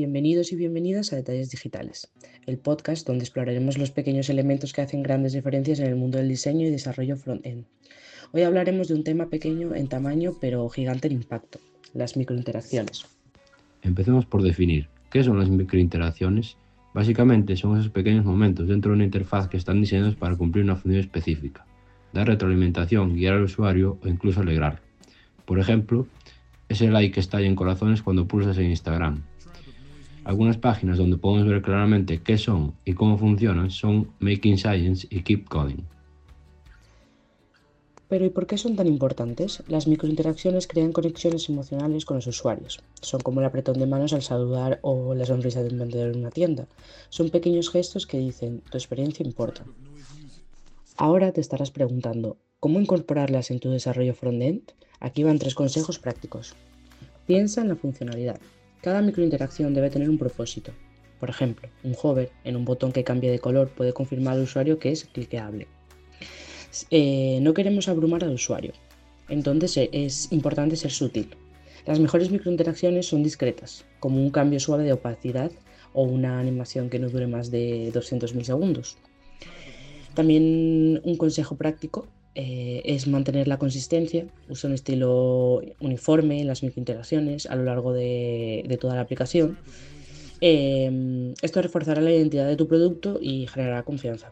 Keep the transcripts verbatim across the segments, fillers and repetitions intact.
Bienvenidos y bienvenidas a Detalles Digitales, el podcast donde exploraremos los pequeños elementos que hacen grandes diferencias en el mundo del diseño y desarrollo front-end. Hoy hablaremos de un tema pequeño en tamaño pero gigante en impacto, las microinteracciones. Empecemos por definir qué son las microinteracciones. Básicamente son esos pequeños momentos dentro de una interfaz que están diseñados para cumplir una función específica, dar retroalimentación, guiar al usuario o incluso alegrarlo. Por ejemplo, ese like que estalla en corazones cuando pulsas en Instagram. Algunas páginas donde podemos ver claramente qué son y cómo funcionan son Making Science y Keep Coding. Pero ¿y por qué son tan importantes? Las microinteracciones crean conexiones emocionales con los usuarios. Son como el apretón de manos al saludar o la sonrisa de un vendedor en una tienda. Son pequeños gestos que dicen, tu experiencia importa. Ahora te estarás preguntando, ¿cómo incorporarlas en tu desarrollo front-end? Aquí van tres consejos prácticos. Piensa en la funcionalidad. Cada microinteracción debe tener un propósito. Por ejemplo, un hover en un botón que cambie de color puede confirmar al usuario que es cliqueable. Eh, no queremos abrumar al usuario, entonces es importante ser sutil. Las mejores microinteracciones son discretas, como un cambio suave de opacidad o una animación que no dure más de doscientos milisegundos. También un consejo práctico eh, es mantener la consistencia, usa un estilo uniforme en las microinteracciones a lo largo de, de toda la aplicación. Eh, esto reforzará la identidad de tu producto y generará confianza.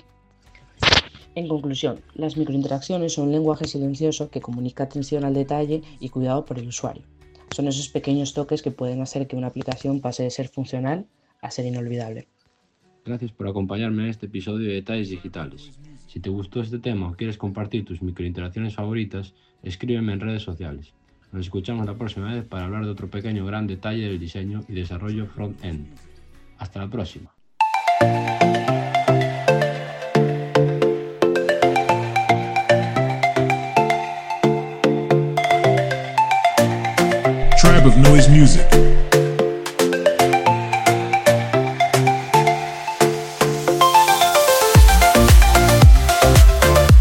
En conclusión, las microinteracciones son un lenguaje silencioso que comunica atención al detalle y cuidado por el usuario. Son esos pequeños toques que pueden hacer que una aplicación pase de ser funcional a ser inolvidable. Gracias por acompañarme en este episodio de Detalles Digitales. Si te gustó este tema o quieres compartir tus microinteracciones favoritas, escríbeme en redes sociales. Nos escuchamos la próxima vez para hablar de otro pequeño gran detalle del diseño y desarrollo front-end. Hasta la próxima. Tribe of Noise Music.